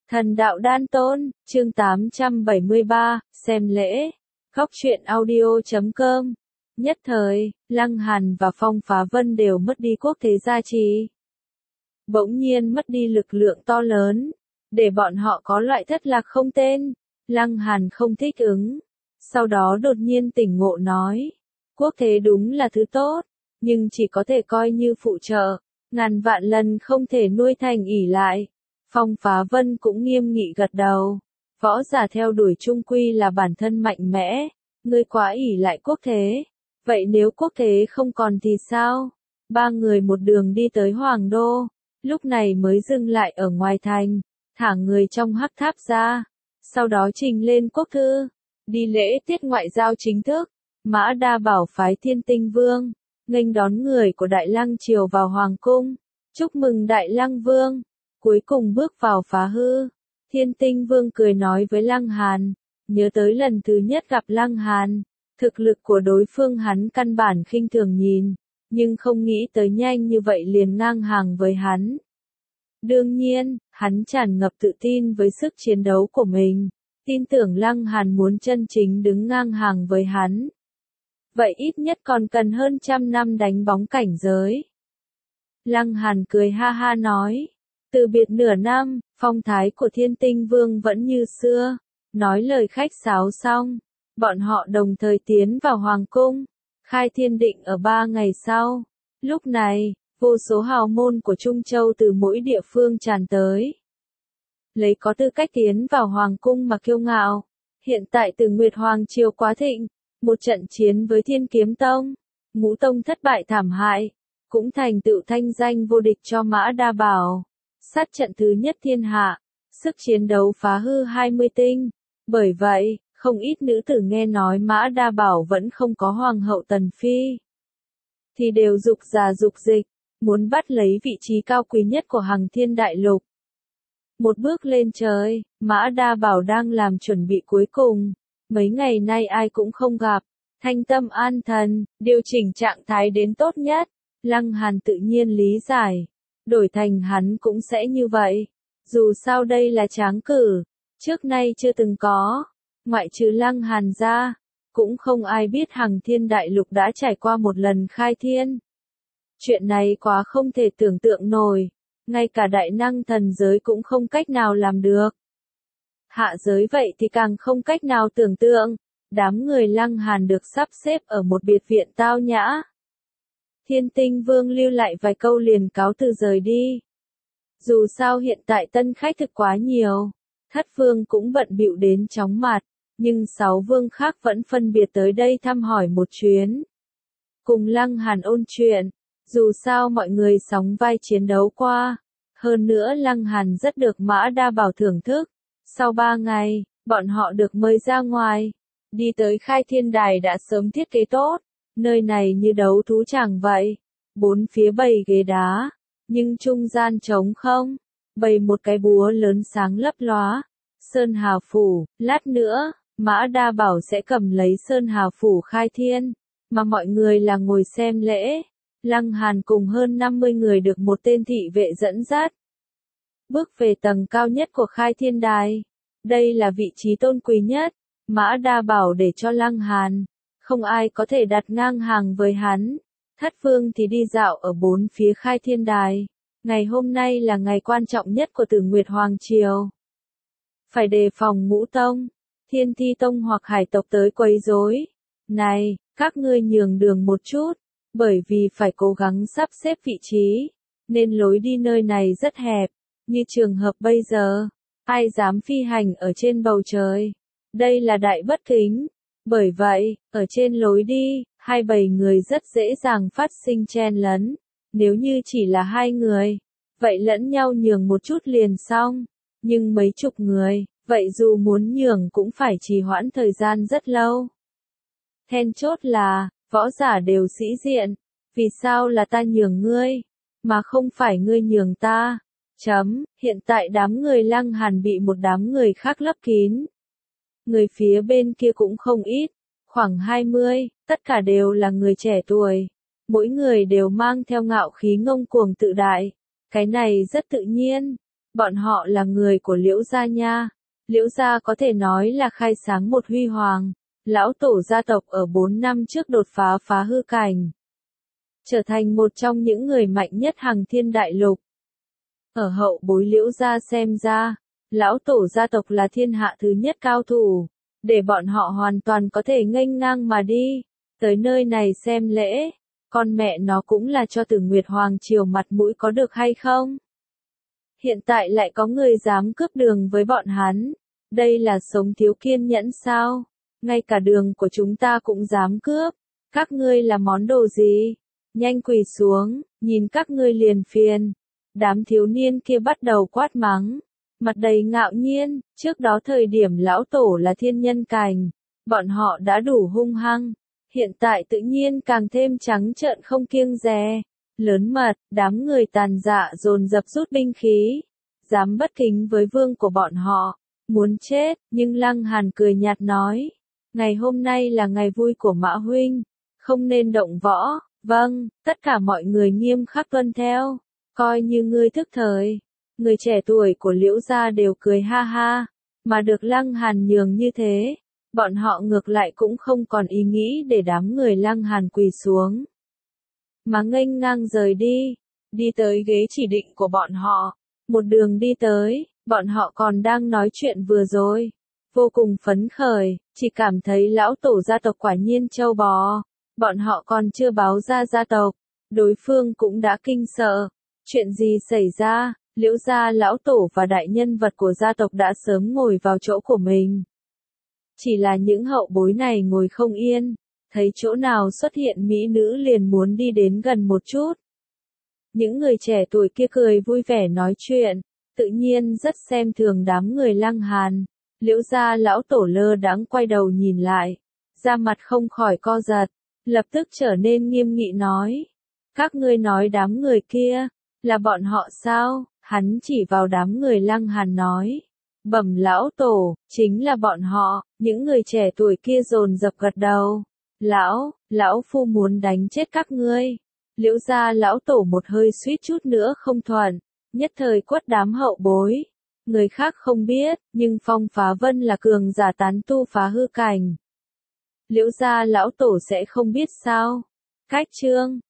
Thần đạo đan tôn, chương 873, xem lễ. Góc truyện audio.com. Nhất thời, Lăng Hàn và Phong Phá Vân đều mất đi quốc thế gia trì. Bỗng nhiên mất đi lực lượng to lớn, để bọn họ có loại thất lạc không tên. Lăng Hàn không thích ứng. Sau đó đột nhiên tỉnh ngộ nói, quốc thế đúng là thứ tốt, nhưng chỉ có thể coi như phụ trợ, ngàn vạn lần không thể nuôi thành ỷ lại. Phong Phá Vân cũng nghiêm nghị gật đầu. Võ giả theo đuổi chung quy là bản thân mạnh mẽ, ngươi quá ỷ lại quốc thế. Vậy nếu quốc thế không còn thì sao? Ba người một đường đi tới Hoàng Đô, lúc này mới dừng lại ở ngoài thành, thả người trong hắc tháp ra. Sau đó trình lên quốc thư, đi lễ tiết ngoại giao chính thức. Mã Đa Bảo phái Thiên Tinh Vương, nghênh đón người của Đại Lăng Triều vào Hoàng Cung, chúc mừng Đại Lăng Vương. Cuối cùng bước vào Phá Hư, Thiên Tinh Vương cười nói với Lăng Hàn, nhớ tới lần thứ nhất gặp Lăng Hàn, thực lực của đối phương hắn căn bản khinh thường nhìn, nhưng không nghĩ tới nhanh như vậy liền ngang hàng với hắn. Đương nhiên, hắn tràn ngập tự tin với sức chiến đấu của mình, tin tưởng Lăng Hàn muốn chân chính đứng ngang hàng với hắn. Vậy ít nhất còn cần hơn 100 năm đánh bóng cảnh giới. Lăng Hàn cười ha ha nói. Từ biệt nửa năm, phong thái của Thiên Tinh Vương vẫn như xưa. Nói lời khách sáo xong, bọn họ đồng thời tiến vào Hoàng Cung, khai thiên định ở 3 ngày sau. Lúc này, vô số hào môn của Trung Châu từ mỗi địa phương tràn tới. Lấy có tư cách tiến vào Hoàng Cung mà kiêu ngạo. Hiện tại từ Nguyệt Hoàng Triều quá thịnh, một trận chiến với Thiên Kiếm Tông, Ngũ Tông thất bại thảm hại, cũng thành tựu thanh danh vô địch cho Mã Đa Bảo. Sát trận thứ nhất thiên hạ, sức chiến đấu phá hư 20 tinh. Bởi vậy, không ít nữ tử nghe nói Mã Đa Bảo vẫn không có Hoàng hậu Tần Phi, thì đều dục già dục dịch, muốn bắt lấy vị trí cao quý nhất của Hằng Thiên Đại Lục. Một bước lên trời, Mã Đa Bảo đang làm chuẩn bị cuối cùng. Mấy ngày nay ai cũng không gặp, thanh tâm an thần, điều chỉnh trạng thái đến tốt nhất. Lăng Hàn tự nhiên lý giải. Đổi thành hắn cũng sẽ như vậy. Dù sao đây là tráng cử, trước nay chưa từng có, ngoại trừ Lăng Hàn ra, cũng không ai biết Hằng Thiên Đại Lục đã trải qua một lần khai thiên. Chuyện này quá không thể tưởng tượng nổi, ngay cả đại năng thần giới cũng không cách nào làm được. Hạ giới vậy thì càng không cách nào tưởng tượng, đám người Lăng Hàn được sắp xếp ở một biệt viện tao nhã. Thiên Tinh Vương lưu lại vài câu liền cáo từ rời đi. Dù sao hiện tại tân khách thực quá nhiều, Thất Vương cũng bận bịu đến chóng mặt, nhưng 6 vương khác vẫn phân biệt tới đây thăm hỏi một chuyến. Cùng Lăng Hàn ôn chuyện, dù sao mọi người sóng vai chiến đấu qua, hơn nữa Lăng Hàn rất được Mã Đa Bảo thưởng thức. Sau 3 ngày, bọn họ được mời ra ngoài, đi tới Khai Thiên Đài đã sớm thiết kế tốt. Nơi này như đấu thú tràng vậy, bốn phía bày ghế đá, nhưng trung gian trống không, bày một cái búa lớn sáng lấp lóa. Sơn Hà Phủ, lát nữa, Mã Đa Bảo sẽ cầm lấy Sơn Hà Phủ khai thiên, mà mọi người là ngồi xem lễ. Lăng Hàn cùng hơn 50 người được một tên thị vệ dẫn dắt. Bước về tầng cao nhất của Khai Thiên Đài. Đây là vị trí tôn quý nhất, Mã Đa Bảo để cho Lăng Hàn. Không ai có thể đặt ngang hàng với hắn. Thất Vương thì đi dạo ở bốn phía Khai Thiên Đài. Ngày hôm nay là ngày quan trọng nhất của Tử Nguyệt Hoàng Triều. Phải đề phòng Ngũ Tông, Thiên Thi Tông hoặc Hải tộc tới quấy rối. Này, các ngươi nhường đường một chút, bởi vì phải cố gắng sắp xếp vị trí, nên lối đi nơi này rất hẹp, như trường hợp bây giờ. Ai dám phi hành ở trên bầu trời? Đây là đại bất kính. Bởi vậy, ở trên lối đi, hai bầy người rất dễ dàng phát sinh chen lấn. Nếu như chỉ là 2 người, vậy lẫn nhau nhường một chút liền xong. Nhưng mấy chục người, vậy dù muốn nhường cũng phải trì hoãn thời gian rất lâu. Then chốt là, võ giả đều sĩ diện. Vì sao là ta nhường ngươi, mà không phải ngươi nhường ta? Hiện tại đám người Lăng Hàn bị một đám người khác lấp kín. Người phía bên kia cũng không ít, khoảng 20, tất cả đều là người trẻ tuổi. Mỗi người đều mang theo ngạo khí ngông cuồng tự đại. Cái này rất tự nhiên, bọn họ là người của Liễu gia nha. Liễu gia có thể nói là khai sáng một huy hoàng. Lão tổ gia tộc ở 4 năm trước đột phá phá hư cảnh, trở thành một trong những người mạnh nhất Hằng Thiên Đại Lục. Ở hậu bối Liễu gia xem ra, lão tổ gia tộc là thiên hạ thứ nhất cao thủ, để bọn họ hoàn toàn có thể nghênh ngang mà đi, tới nơi này xem lễ, con mẹ nó cũng là cho Tử Nguyệt Hoàng Triều mặt mũi có được hay không? Hiện tại lại có người dám cướp đường với bọn hắn, đây là sống thiếu kiên nhẫn sao? Ngay cả đường của chúng ta cũng dám cướp, các ngươi là món đồ gì? Nhanh quỳ xuống, nhìn các ngươi liền phiền. Đám thiếu niên kia bắt đầu quát mắng, mặt đầy ngạo nhiên, trước đó thời điểm lão tổ là thiên nhân cảnh, bọn họ đã đủ hung hăng, hiện tại tự nhiên càng thêm trắng trợn không kiêng dè, lớn mật, đám người tàn dạ dồn dập rút binh khí, dám bất kính với vương của bọn họ, muốn chết, nhưng Lăng Hàn cười nhạt nói, ngày hôm nay là ngày vui của Mã huynh, không nên động võ, vâng, tất cả mọi người nghiêm khắc tuân theo. Coi như ngươi thức thời, người trẻ tuổi của Liễu gia đều cười ha ha, mà được Lăng Hàn nhường như thế, bọn họ ngược lại cũng không còn ý nghĩ để đám người Lăng Hàn quỳ xuống, mà nghênh ngang rời đi tới ghế chỉ định của bọn họ, một đường đi tới, bọn họ còn đang nói chuyện vừa rồi, vô cùng phấn khởi, chỉ cảm thấy lão tổ gia tộc quả nhiên châu bò, bọn họ còn chưa báo ra gia tộc, đối phương cũng đã kinh sợ. Chuyện gì xảy ra, Liễu gia lão tổ và đại nhân vật của gia tộc đã sớm ngồi vào chỗ của mình. Chỉ là những hậu bối này ngồi không yên, thấy chỗ nào xuất hiện mỹ nữ liền muốn đi đến gần một chút. Những người trẻ tuổi kia cười vui vẻ nói chuyện, tự nhiên rất xem thường đám người Lăng Hàn. Liễu gia lão tổ lơ đãng quay đầu nhìn lại, da mặt không khỏi co giật, lập tức trở nên nghiêm nghị nói. Các ngươi nói đám người kia, là bọn họ sao? Hắn chỉ vào đám người Lăng Hàn nói. Bẩm lão tổ, chính là bọn họ, những người trẻ tuổi kia dồn dập gật đầu. Lão phu muốn đánh chết các ngươi. Liễu gia lão tổ một hơi suýt chút nữa không thuận, nhất thời quất đám hậu bối. Người khác không biết, nhưng Phong Phá Vân là cường giả tán tu phá hư cảnh. Liễu gia lão tổ sẽ không biết sao? Cách chương